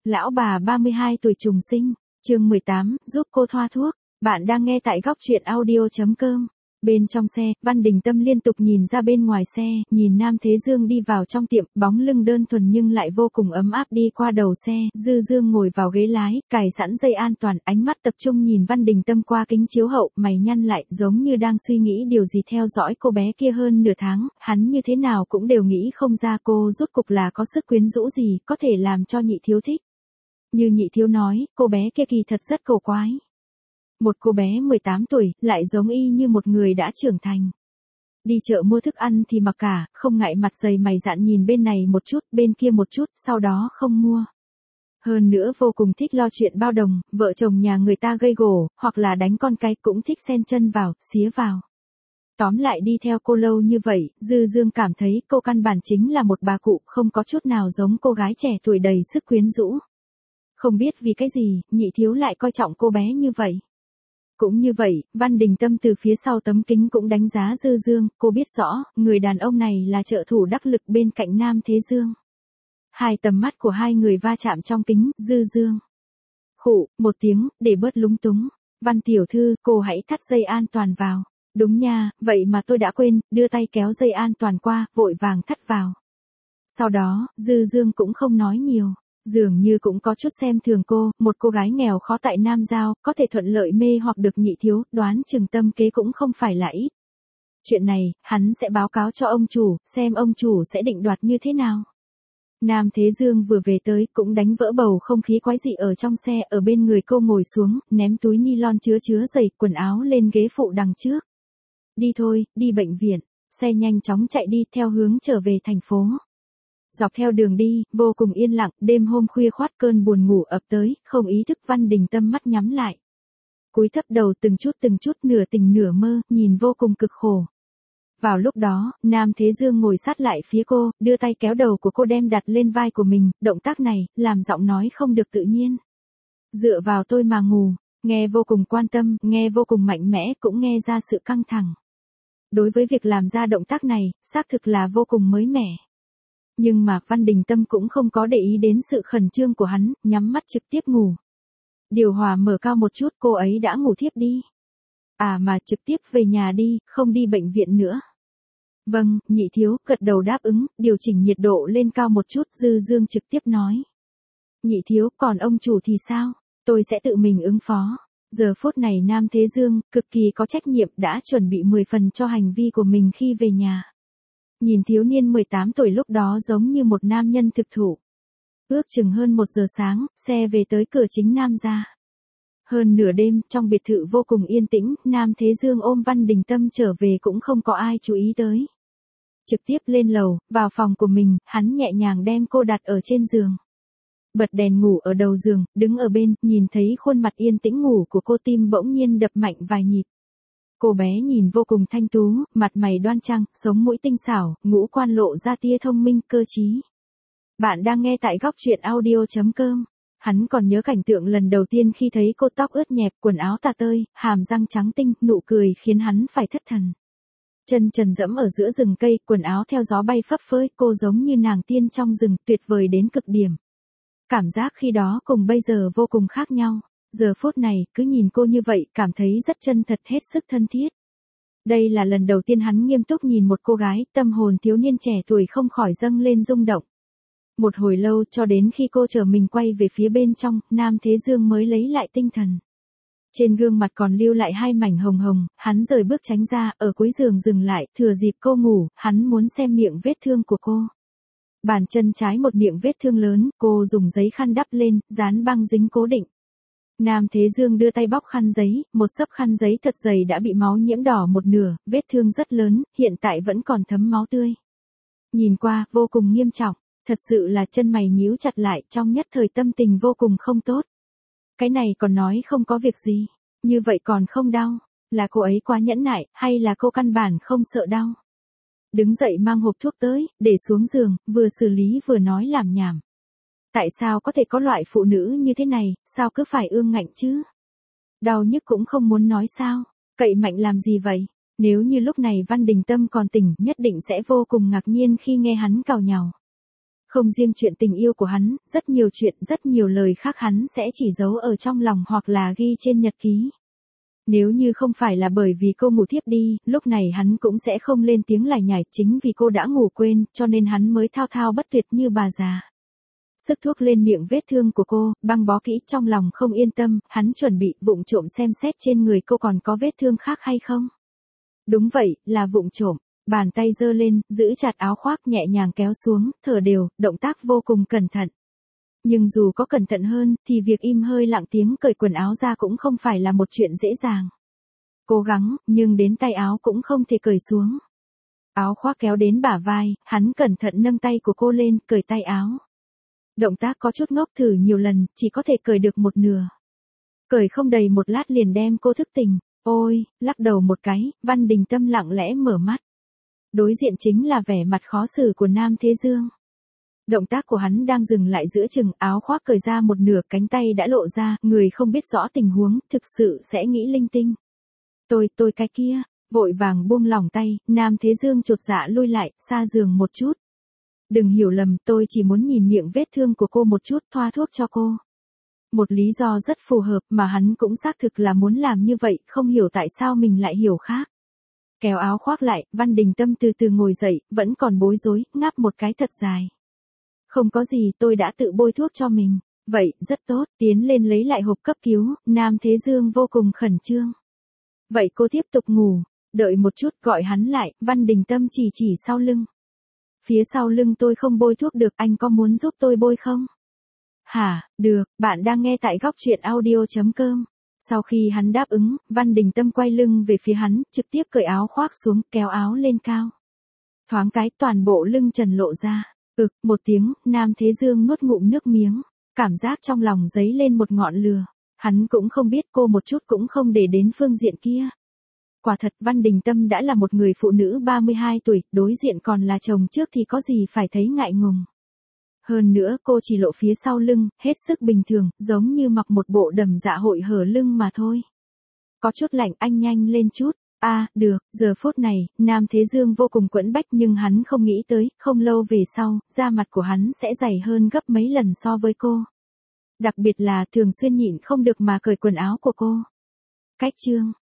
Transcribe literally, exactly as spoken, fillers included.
Lão bà ba mươi hai tuổi trùng sinh, chương mười tám, giúp cô thoa thuốc. Bạn đang nghe tại góc truyện audio chấm com. Bên trong xe, Văn Đình Tâm liên tục nhìn ra bên ngoài xe, nhìn Nam Thế Dương đi vào trong tiệm, bóng lưng đơn thuần nhưng lại vô cùng ấm áp đi qua đầu xe, Dư Dương ngồi vào ghế lái, cài sẵn dây an toàn, ánh mắt tập trung nhìn Văn Đình Tâm qua kính chiếu hậu, mày nhăn lại, giống như đang suy nghĩ điều gì. Theo dõi cô bé kia hơn nửa tháng, hắn như thế nào cũng đều nghĩ không ra cô rốt cục là có sức quyến rũ gì, có thể làm cho Nhị Thiếu thích. Như Nhị Thiếu nói, cô bé kia kỳ thật rất cổ quái. Một cô bé mười tám tuổi, lại giống y như một người đã trưởng thành. Đi chợ mua thức ăn thì mặc cả, không ngại mặt dày mày dạn nhìn bên này một chút, bên kia một chút, sau đó không mua. Hơn nữa vô cùng thích lo chuyện bao đồng, vợ chồng nhà người ta gây gổ, hoặc là đánh con cái, cũng thích xen chân vào, xía vào. Tóm lại đi theo cô lâu như vậy, Dư Dương cảm thấy cô căn bản chính là một bà cụ, không có chút nào giống cô gái trẻ tuổi đầy sức quyến rũ. Không biết vì cái gì, Nhị Thiếu lại coi trọng cô bé như vậy. Cũng như vậy, Văn Đình Tâm từ phía sau tấm kính cũng đánh giá Dư Dương, cô biết rõ, người đàn ông này là trợ thủ đắc lực bên cạnh Nam Thế Dương. Hai tầm mắt của hai người va chạm trong kính, Dư Dương. Khụ, một tiếng, để bớt lúng túng. Văn tiểu thư, cô hãy thắt dây an toàn vào. Đúng nha, vậy mà tôi đã quên, đưa tay kéo dây an toàn qua, vội vàng thắt vào. Sau đó, Dư Dương cũng không nói nhiều. Dường như cũng có chút xem thường cô, một cô gái nghèo khó tại Nam Giao, có thể thuận lợi mê hoặc được Nhị Thiếu, đoán chừng tâm kế cũng không phải là ít. Chuyện này, hắn sẽ báo cáo cho ông chủ, xem ông chủ sẽ định đoạt như thế nào. Nam Thế Dương vừa về tới, cũng đánh vỡ bầu không khí quái dị ở trong xe, ở bên người cô ngồi xuống, ném túi nylon chứa chứa giày, quần áo lên ghế phụ đằng trước. Đi thôi, đi bệnh viện. Xe nhanh chóng chạy đi theo hướng trở về thành phố. Dọc theo đường đi, vô cùng yên lặng, đêm hôm khuya khoát cơn buồn ngủ ập tới, không ý thức Văn Đình Tâm mắt nhắm lại. Cúi thấp đầu từng chút từng chút nửa tỉnh nửa mơ, nhìn vô cùng cực khổ. Vào lúc đó, Nam Thế Dương ngồi sát lại phía cô, đưa tay kéo đầu của cô đem đặt lên vai của mình, động tác này, làm giọng nói không được tự nhiên. Dựa vào tôi mà ngủ, nghe vô cùng quan tâm, nghe vô cùng mạnh mẽ, cũng nghe ra sự căng thẳng. Đối với việc làm ra động tác này, xác thực là vô cùng mới mẻ. Nhưng mà Văn Đình Tâm cũng không có để ý đến sự khẩn trương của hắn, nhắm mắt trực tiếp ngủ. Điều hòa mở cao một chút, cô ấy đã ngủ thiếp đi. À mà trực tiếp về nhà đi, không đi bệnh viện nữa. Vâng, Nhị Thiếu, gật đầu đáp ứng, điều chỉnh nhiệt độ lên cao một chút, Dư Dương trực tiếp nói. Nhị Thiếu, còn ông chủ thì sao? Tôi sẽ tự mình ứng phó. Giờ phút này Nam Thế Dương, cực kỳ có trách nhiệm, đã chuẩn bị mười phần cho hành vi của mình khi về nhà. Nhìn thiếu niên mười tám tuổi lúc đó giống như một nam nhân thực thụ. Ước chừng hơn một giờ sáng, xe về tới cửa chính Nam gia. Hơn nửa đêm, trong biệt thự vô cùng yên tĩnh, Nam Thế Dương ôm Văn Đình Tâm trở về cũng không có ai chú ý tới. Trực tiếp lên lầu, vào phòng của mình, hắn nhẹ nhàng đem cô đặt ở trên giường. Bật đèn ngủ ở đầu giường, đứng ở bên, nhìn thấy khuôn mặt yên tĩnh ngủ của cô, tim bỗng nhiên đập mạnh vài nhịp. Cô bé nhìn vô cùng thanh tú, mặt mày đoan trang, sống mũi tinh xảo, ngũ quan lộ ra tia thông minh, cơ trí. Bạn đang nghe tại góc truyện audio chấm com. Hắn còn nhớ cảnh tượng lần đầu tiên khi thấy cô, tóc ướt nhẹp, quần áo tả tơi, hàm răng trắng tinh, nụ cười khiến hắn phải thất thần. Chân trần dẫm ở giữa rừng cây, quần áo theo gió bay phấp phới, cô giống như nàng tiên trong rừng, tuyệt vời đến cực điểm. Cảm giác khi đó cùng bây giờ vô cùng khác nhau. Giờ phút này, cứ nhìn cô như vậy, cảm thấy rất chân thật, hết sức thân thiết. Đây là lần đầu tiên hắn nghiêm túc nhìn một cô gái, tâm hồn thiếu niên trẻ tuổi không khỏi dâng lên rung động. Một hồi lâu, cho đến khi cô trở mình quay về phía bên trong, Nam Thế Dương mới lấy lại tinh thần. Trên gương mặt còn lưu lại hai mảnh hồng hồng, hắn rời bước tránh ra, ở cuối giường dừng lại, thừa dịp cô ngủ, hắn muốn xem miệng vết thương của cô. Bàn chân trái một miệng vết thương lớn, cô dùng giấy khăn đắp lên, dán băng dính cố định. Nam Thế Dương đưa tay bóc khăn giấy, một xấp khăn giấy thật dày đã bị máu nhiễm đỏ một nửa, vết thương rất lớn, hiện tại vẫn còn thấm máu tươi. Nhìn qua, vô cùng nghiêm trọng, thật sự là chân mày nhíu chặt lại, trong nhất thời tâm tình vô cùng không tốt. Cái này còn nói không có việc gì, như vậy còn không đau, là cô ấy quá nhẫn nại, hay là cô căn bản không sợ đau? Đứng dậy mang hộp thuốc tới, để xuống giường, vừa xử lý vừa nói làm nhảm. Tại sao có thể có loại phụ nữ như thế này, sao cứ phải ương ngạnh chứ? Đau nhức cũng không muốn nói sao, cậy mạnh làm gì vậy? Nếu như lúc này Văn Đình Tâm còn tỉnh, nhất định sẽ vô cùng ngạc nhiên khi nghe hắn càu nhàu. Không riêng chuyện tình yêu của hắn, rất nhiều chuyện, rất nhiều lời khác hắn sẽ chỉ giấu ở trong lòng hoặc là ghi trên nhật ký. Nếu như không phải là bởi vì cô ngủ thiếp đi, lúc này hắn cũng sẽ không lên tiếng lải nhải, chính vì cô đã ngủ quên, cho nên hắn mới thao thao bất tuyệt như bà già. Sức thuốc lên miệng vết thương của cô, băng bó kỹ, trong lòng không yên tâm, hắn chuẩn bị vụng trộm xem xét trên người cô còn có vết thương khác hay không. Đúng vậy, là vụng trộm. Bàn tay giơ lên, giữ chặt áo khoác, nhẹ nhàng kéo xuống, thở đều, động tác vô cùng cẩn thận. Nhưng dù có cẩn thận hơn, thì việc im hơi lặng tiếng cởi quần áo ra cũng không phải là một chuyện dễ dàng. Cố gắng, nhưng đến tay áo cũng không thể cởi xuống. Áo khoác kéo đến bả vai, hắn cẩn thận nâng tay của cô lên, cởi tay áo. Động tác có chút ngốc, thử nhiều lần, chỉ có thể cởi được một nửa. Cởi không đầy một lát liền đem cô thức tỉnh. Ôi, lắc đầu một cái, Văn Đình Tâm lặng lẽ mở mắt. Đối diện chính là vẻ mặt khó xử của Nam Thế Dương. Động tác của hắn đang dừng lại giữa chừng, áo khoác cởi ra một nửa, cánh tay đã lộ ra, người không biết rõ tình huống, thực sự sẽ nghĩ linh tinh. Tôi, tôi cái kia, vội vàng buông lỏng tay, Nam Thế Dương chột dạ lui lại, xa giường một chút. Đừng hiểu lầm, tôi chỉ muốn nhìn miệng vết thương của cô một chút, thoa thuốc cho cô. Một lý do rất phù hợp mà hắn cũng xác thực là muốn làm như vậy, không hiểu tại sao mình lại hiểu khác. Kéo áo khoác lại, Văn Đình Tâm từ từ ngồi dậy, vẫn còn bối rối, ngáp một cái thật dài. Không có gì, tôi đã tự bôi thuốc cho mình. Vậy, rất tốt, tiến lên lấy lại hộp cấp cứu, Nam Thế Dương vô cùng khẩn trương. Vậy cô tiếp tục ngủ, đợi một chút, gọi hắn lại, Văn Đình Tâm chỉ chỉ sau lưng. Phía sau lưng tôi không bôi thuốc được, anh có muốn giúp tôi bôi không? Hả, được, bạn đang nghe tại góc truyện audio chấm com. Sau khi hắn đáp ứng, Văn Đình Tâm quay lưng về phía hắn, trực tiếp cởi áo khoác xuống, kéo áo lên cao. Thoáng cái toàn bộ lưng trần lộ ra. Ực, một tiếng, Nam Thế Dương nuốt ngụm nước miếng. Cảm giác trong lòng dấy lên một ngọn lửa. Hắn cũng không biết, cô một chút cũng không để đến phương diện kia. Quả thật Văn Đình Tâm đã là một người phụ nữ ba mươi hai tuổi, đối diện còn là chồng trước thì có gì phải thấy ngại ngùng. Hơn nữa cô chỉ lộ phía sau lưng, hết sức bình thường, giống như mặc một bộ đầm dạ hội hở lưng mà thôi. Có chút lạnh, anh nhanh lên chút. A, à, được, giờ phút này, Nam Thế Dương vô cùng quẫn bách nhưng hắn không nghĩ tới, không lâu về sau, da mặt của hắn sẽ dày hơn gấp mấy lần so với cô. Đặc biệt là thường xuyên nhịn không được mà cởi quần áo của cô. Cách chương